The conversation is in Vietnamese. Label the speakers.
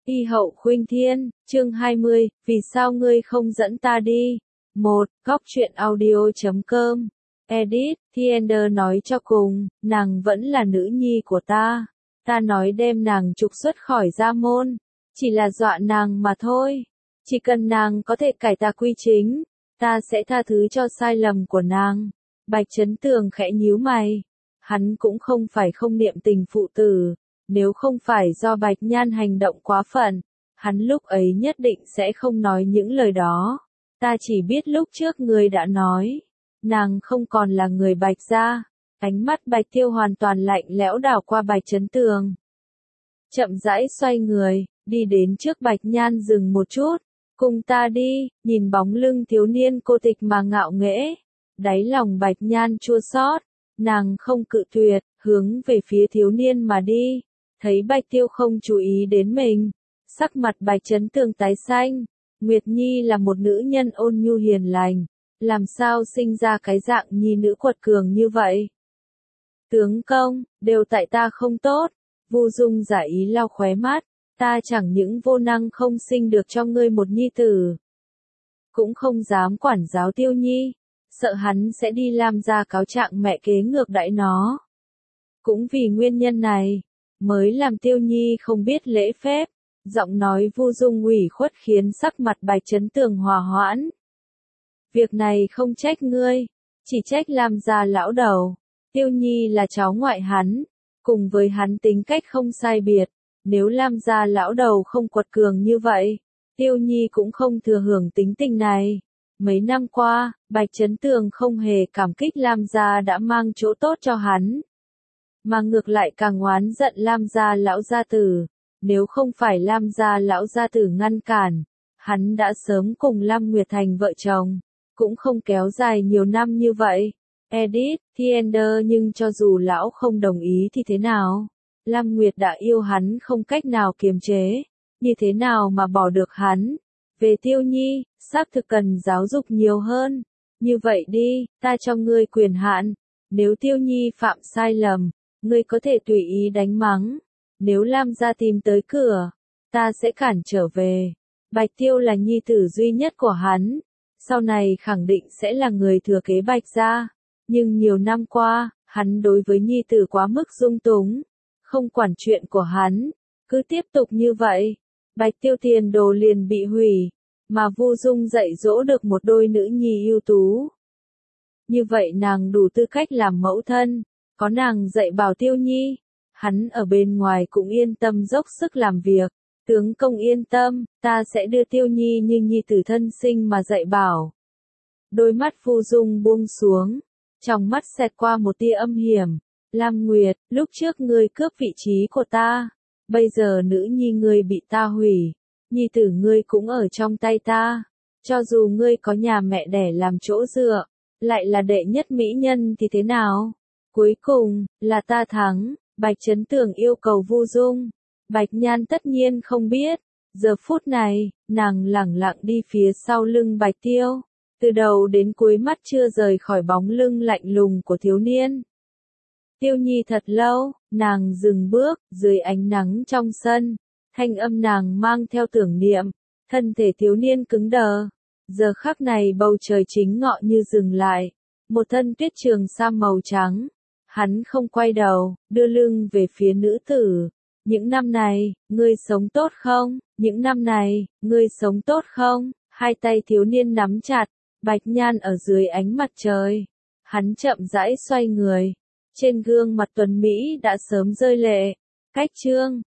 Speaker 1: Y hậu khuynh thiên, chương 20, vì sao ngươi không dẫn ta đi? 1. Góc truyện audio.com. Edit, Thiender nói cho cùng, nàng vẫn là nữ nhi của ta. Ta nói đem nàng trục xuất khỏi gia môn, chỉ là dọa nàng mà thôi. Chỉ cần nàng có thể cải tà quy chính, ta sẽ tha thứ cho sai lầm của nàng. Bạch Chấn Tường khẽ nhíu mày. Hắn cũng không phải không niệm tình phụ tử. Nếu không phải do Bạch Nhan hành động quá phận, hắn lúc ấy nhất định sẽ không nói những lời đó. Ta chỉ biết lúc trước ngươi đã nói, nàng không còn là người Bạch gia. Ánh mắt Bạch Tiêu hoàn toàn lạnh lẽo đảo qua Bạch Chấn Tường. Chậm rãi xoay người, đi đến trước Bạch Nhan dừng một chút. Cùng ta đi, nhìn bóng lưng thiếu niên cô tịch mà ngạo nghễ. Đáy lòng Bạch Nhan chua xót, nàng không cự tuyệt, hướng về phía thiếu niên mà đi. Thấy Bạch Tiêu không chú ý đến mình, sắc mặt Bạch Chấn Tường tái xanh. Nguyệt Nhi là một nữ nhân ôn nhu hiền lành, làm sao sinh ra cái dạng nhi nữ quật cường như vậy? Tướng công, đều tại ta không tốt. Vu Dung giả ý lau khóe mắt, ta chẳng những vô năng không sinh được cho ngươi một nhi tử, cũng không dám quản giáo Tiêu Nhi, sợ hắn sẽ đi làm ra cáo trạng mẹ kế ngược đãi nó. Cũng vì nguyên nhân này, mới làm Tiêu Nhi không biết lễ phép. Giọng nói Vu Dung ủy khuất khiến sắc mặt Bạch Chấn Tường hòa hoãn. Việc này không trách ngươi, chỉ trách Lam gia lão đầu. Tiêu Nhi là cháu ngoại hắn, cùng với hắn tính cách không sai biệt. Nếu Lam gia lão đầu không quật cường như vậy, Tiêu Nhi cũng không thừa hưởng tính tình này. Mấy năm qua, Bạch Chấn Tường không hề cảm kích Lam gia đã mang chỗ tốt cho hắn, mà ngược lại càng oán giận Lam gia lão gia tử. Nếu không phải Lam gia lão gia tử ngăn cản, hắn đã sớm cùng Lam Nguyệt thành vợ chồng, cũng không kéo dài nhiều năm như vậy. Edit, Thiender nhưng cho dù lão không đồng ý thì thế nào? Lam Nguyệt đã yêu hắn không cách nào kiềm chế, như thế nào mà bỏ được hắn? Về Tiêu Nhi, xác thực cần giáo dục nhiều hơn. Như vậy đi, ta cho ngươi quyền hạn, nếu Tiêu Nhi phạm sai lầm, ngươi có thể tùy ý đánh mắng. Nếu Lam gia tìm tới cửa, ta sẽ cản trở về. Bạch Tiêu là nhi tử duy nhất của hắn, sau này khẳng định sẽ là người thừa kế Bạch gia. Nhưng nhiều năm qua, hắn đối với nhi tử quá mức dung túng, không quản chuyện của hắn. Cứ tiếp tục như vậy, Bạch Tiêu tiền đồ liền bị hủy, mà Vu Dung dạy dỗ được một đôi nữ nhi ưu tú. Như vậy nàng đủ tư cách làm mẫu thân, có nàng dạy bảo Tiêu Nhi, hắn ở bên ngoài cũng yên tâm dốc sức làm việc. Tướng công yên tâm, ta sẽ đưa Tiêu Nhi như nhi tử thân sinh mà dạy bảo. Đôi mắt Vu Dung buông xuống, trong mắt xẹt qua một tia âm hiểm. Lam Nguyệt, lúc trước ngươi cướp vị trí của ta, bây giờ nữ nhi ngươi bị ta hủy, nhi tử ngươi cũng ở trong tay ta. Cho dù ngươi có nhà mẹ đẻ làm chỗ dựa, lại là đệ nhất mỹ nhân thì thế nào? Cuối cùng, là ta thắng. Bạch Chấn Tường yêu cầu Vu Dung. Bạch Nhan tất nhiên không biết. Giờ phút này, nàng lẳng lặng đi phía sau lưng Bạch Tiêu. Từ đầu đến cuối mắt chưa rời khỏi bóng lưng lạnh lùng của thiếu niên. Tiêu Nhi thật lâu, nàng dừng bước, dưới ánh nắng trong sân. Thanh âm nàng mang theo tưởng niệm. Thân thể thiếu niên cứng đờ. Giờ khắc này bầu trời chính ngọ như dừng lại. Một thân tuyết trường sam màu trắng. Hắn không quay đầu, đưa lưng về phía nữ tử. Những năm này, ngươi sống tốt không? Những năm này, ngươi sống tốt không? Hai tay thiếu niên nắm chặt, Bạch Nhan ở dưới ánh mặt trời. Hắn chậm rãi xoay người. Trên gương mặt tuấn Mỹ đã sớm rơi lệ. Cách chương.